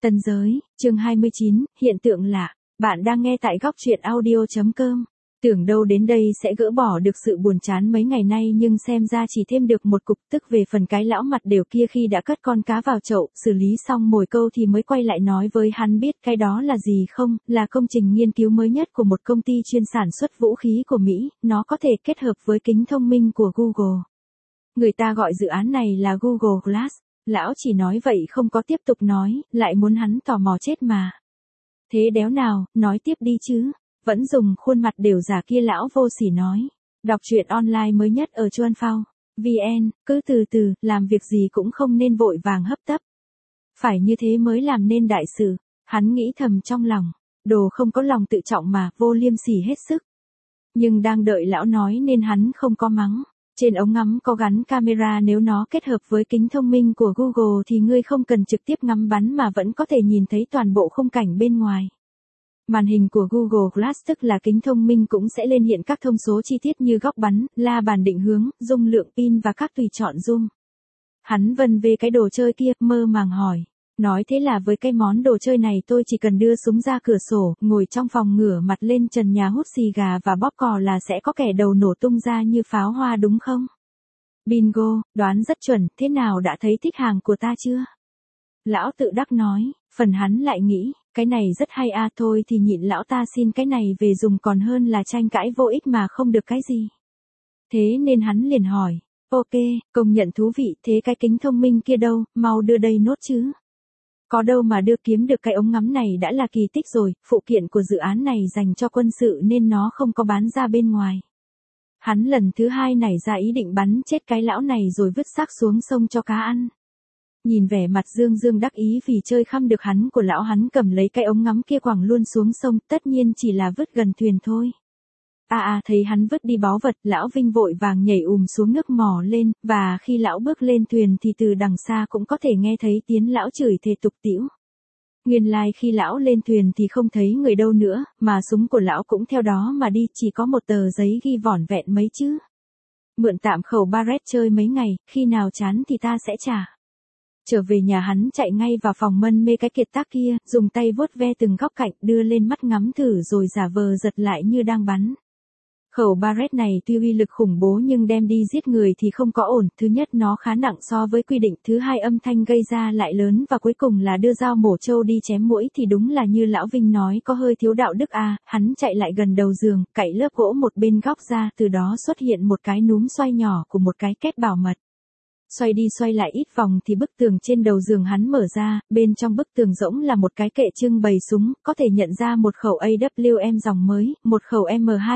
Tân giới, chương 29, hiện tượng lạ. Bạn đang nghe tại góc truyện audio.com. Tưởng đâu đến đây sẽ gỡ bỏ được sự buồn chán mấy ngày nay nhưng xem ra chỉ thêm được một cục tức về phần cái lão mặt đều kia khi đã cất con cá vào chậu, xử lý xong mồi câu thì mới quay lại nói với hắn biết cái đó là gì không, là công trình nghiên cứu mới nhất của một công ty chuyên sản xuất vũ khí của Mỹ, nó có thể kết hợp với kính thông minh của Google. Người ta gọi dự án này là Google Glass. Lão chỉ nói vậy không có tiếp tục nói, lại muốn hắn tò mò chết mà. Thế đéo nào, nói tiếp đi chứ. Vẫn dùng khuôn mặt đều giả kia lão vô sỉ nói. Đọc truyện online mới nhất ở Chuan Phao. VN, cứ từ từ, làm việc gì cũng không nên vội vàng hấp tấp. Phải như thế mới làm nên đại sự. Hắn nghĩ thầm trong lòng. Đồ không có lòng tự trọng mà, vô liêm sỉ hết sức. Nhưng đang đợi lão nói nên hắn không có mắng. Trên ống ngắm có gắn camera, nếu nó kết hợp với kính thông minh của Google thì ngươi không cần trực tiếp ngắm bắn mà vẫn có thể nhìn thấy toàn bộ khung cảnh bên ngoài. Màn hình của Google Glass tức là kính thông minh cũng sẽ lên hiện các thông số chi tiết như góc bắn, la bàn định hướng, dung lượng pin và các tùy chọn zoom. Hắn vân về cái đồ chơi kia, mơ màng hỏi. Nói thế là với cái món đồ chơi này tôi chỉ cần đưa súng ra cửa sổ, ngồi trong phòng ngửa mặt lên trần nhà hút xì gà và bóp cò là sẽ có kẻ đầu nổ tung ra như pháo hoa đúng không? Bingo, đoán rất chuẩn, thế nào đã thấy thích hàng của ta chưa? Lão tự đắc nói, phần hắn lại nghĩ, cái này rất hay à, thôi thì nhịn lão ta xin cái này về dùng còn hơn là tranh cãi vô ích mà không được cái gì. Thế nên hắn liền hỏi, ok, công nhận thú vị, thế cái kính thông minh kia đâu, mau đưa đây nốt chứ. Có đâu mà đưa, kiếm được cái ống ngắm này đã là kỳ tích rồi, phụ kiện của dự án này dành cho quân sự nên nó không có bán ra bên ngoài. Hắn lần thứ hai nảy ra ý định bắn chết cái lão này rồi vứt xác xuống sông cho cá ăn. Nhìn vẻ mặt Dương Dương đắc ý vì chơi khăm được hắn của lão, hắn cầm lấy cái ống ngắm kia quẳng luôn xuống sông, tất nhiên chỉ là vứt gần thuyền thôi. Thấy hắn vứt đi báu vật, lão Vinh vội vàng nhảy xuống nước mò lên, và khi lão bước lên thuyền thì từ đằng xa cũng có thể nghe thấy tiếng lão chửi thề tục tĩu. Nguyên lai khi lão lên thuyền thì không thấy người đâu nữa, mà súng của lão cũng theo đó mà đi, chỉ có một tờ giấy ghi vỏn vẹn mấy chữ. Mượn tạm khẩu Barrett chơi mấy ngày, khi nào chán thì ta sẽ trả. Trở về nhà hắn chạy ngay vào phòng mân mê cái kiệt tác kia, dùng tay vuốt ve từng góc cạnh, đưa lên mắt ngắm thử rồi giả vờ giật lại như đang bắn. Khẩu Barrett này tuy uy lực khủng bố nhưng đem đi giết người thì không có ổn, thứ nhất nó khá nặng so với quy định, thứ hai âm thanh gây ra lại lớn và cuối cùng là đưa dao mổ trâu đi chém muỗi thì đúng là như lão Vinh nói có hơi thiếu đạo đức à. Hắn chạy lại gần đầu giường, cạy lớp gỗ một bên góc ra, từ đó xuất hiện một cái núm xoay nhỏ của một cái két bảo mật. Xoay đi xoay lại ít vòng thì bức tường trên đầu giường hắn mở ra, bên trong bức tường rỗng là một cái kệ trưng bày súng, có thể nhận ra một khẩu AWM dòng mới, một khẩu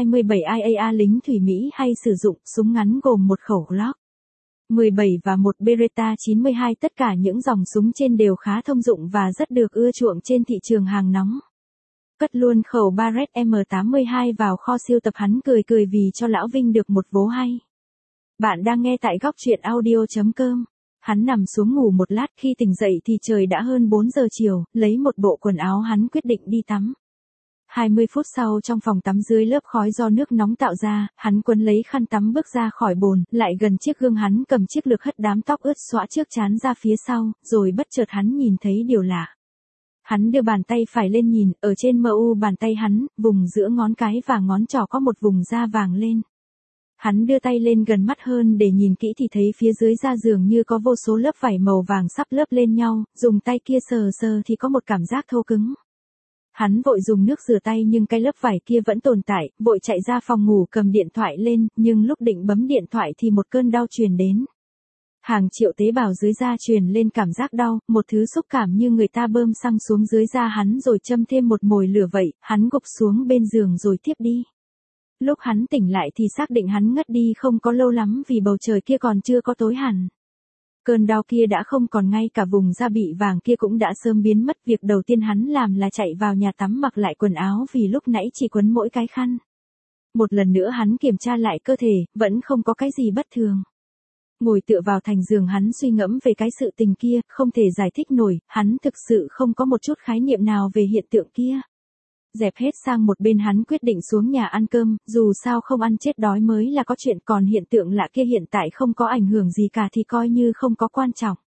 M27 lính thủy Mỹ hay sử dụng, súng ngắn gồm một khẩu Glock 17 và một Beretta 92, tất cả những dòng súng trên đều khá thông dụng và rất được ưa chuộng trên thị trường hàng nóng. Cất luôn khẩu Barrett M82 vào kho sưu tập, hắn cười vì cho lão Vinh được một vố hay. Bạn đang nghe tại góc truyện audio.com. Hắn nằm xuống ngủ một lát, khi tỉnh dậy thì trời đã hơn 4 giờ chiều, lấy một bộ quần áo hắn quyết định đi tắm. 20 phút sau trong phòng tắm dưới lớp khói do nước nóng tạo ra, hắn quấn lấy khăn tắm bước ra khỏi bồn, lại gần chiếc gương hắn cầm chiếc lược hất đám tóc ướt xõa trước trán ra phía sau, rồi bất chợt hắn nhìn thấy điều lạ. Hắn đưa bàn tay phải lên nhìn, ở trên mu bàn tay hắn, vùng giữa ngón cái và ngón trỏ có một vùng da vàng lên. Hắn đưa tay lên gần mắt hơn để nhìn kỹ thì thấy phía dưới da dường như có vô số lớp vải màu vàng sắp lớp lên nhau, dùng tay kia sờ thì có một cảm giác thô cứng. Hắn vội dùng nước rửa tay nhưng cái lớp vải kia vẫn tồn tại, vội chạy ra phòng ngủ cầm điện thoại lên, nhưng lúc định bấm điện thoại thì một cơn đau truyền đến. Hàng triệu tế bào dưới da truyền lên cảm giác đau, một thứ xúc cảm như người ta bơm xăng xuống dưới da hắn rồi châm thêm một mồi lửa vậy, hắn gục xuống bên giường rồi thiếp đi. Lúc hắn tỉnh lại thì xác định hắn ngất đi không có lâu lắm vì bầu trời kia còn chưa có tối hẳn. Cơn đau kia đã không còn, ngay cả vùng da bị vàng kia cũng đã sớm biến mất. Việc đầu tiên hắn làm là chạy vào nhà tắm mặc lại quần áo vì lúc nãy chỉ quấn mỗi cái khăn. Một lần nữa hắn kiểm tra lại cơ thể, vẫn không có cái gì bất thường. Ngồi tựa vào thành giường hắn suy ngẫm về cái sự tình kia, không thể giải thích nổi, hắn thực sự không có một chút khái niệm nào về hiện tượng kia. Dẹp hết sang một bên hắn quyết định xuống nhà ăn cơm, dù sao không ăn chết đói mới là có chuyện, còn hiện tượng lạ kia hiện tại không có ảnh hưởng gì cả thì coi như không có quan trọng.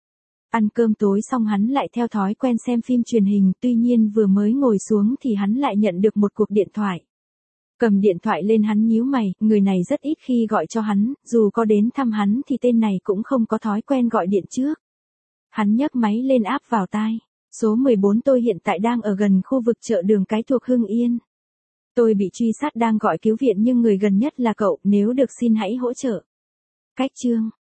Ăn cơm tối xong hắn lại theo thói quen xem phim truyền hình, tuy nhiên vừa mới ngồi xuống thì hắn lại nhận được một cuộc điện thoại. Cầm điện thoại lên hắn nhíu mày, người này rất ít khi gọi cho hắn, dù có đến thăm hắn thì tên này cũng không có thói quen gọi điện trước. Hắn nhấc máy lên áp vào tai. Số 14, tôi hiện tại đang ở gần khu vực chợ Đường Cái thuộc Hưng Yên. Tôi bị truy sát đang gọi cứu viện nhưng người gần nhất là cậu, nếu được xin hãy hỗ trợ. Cách chương.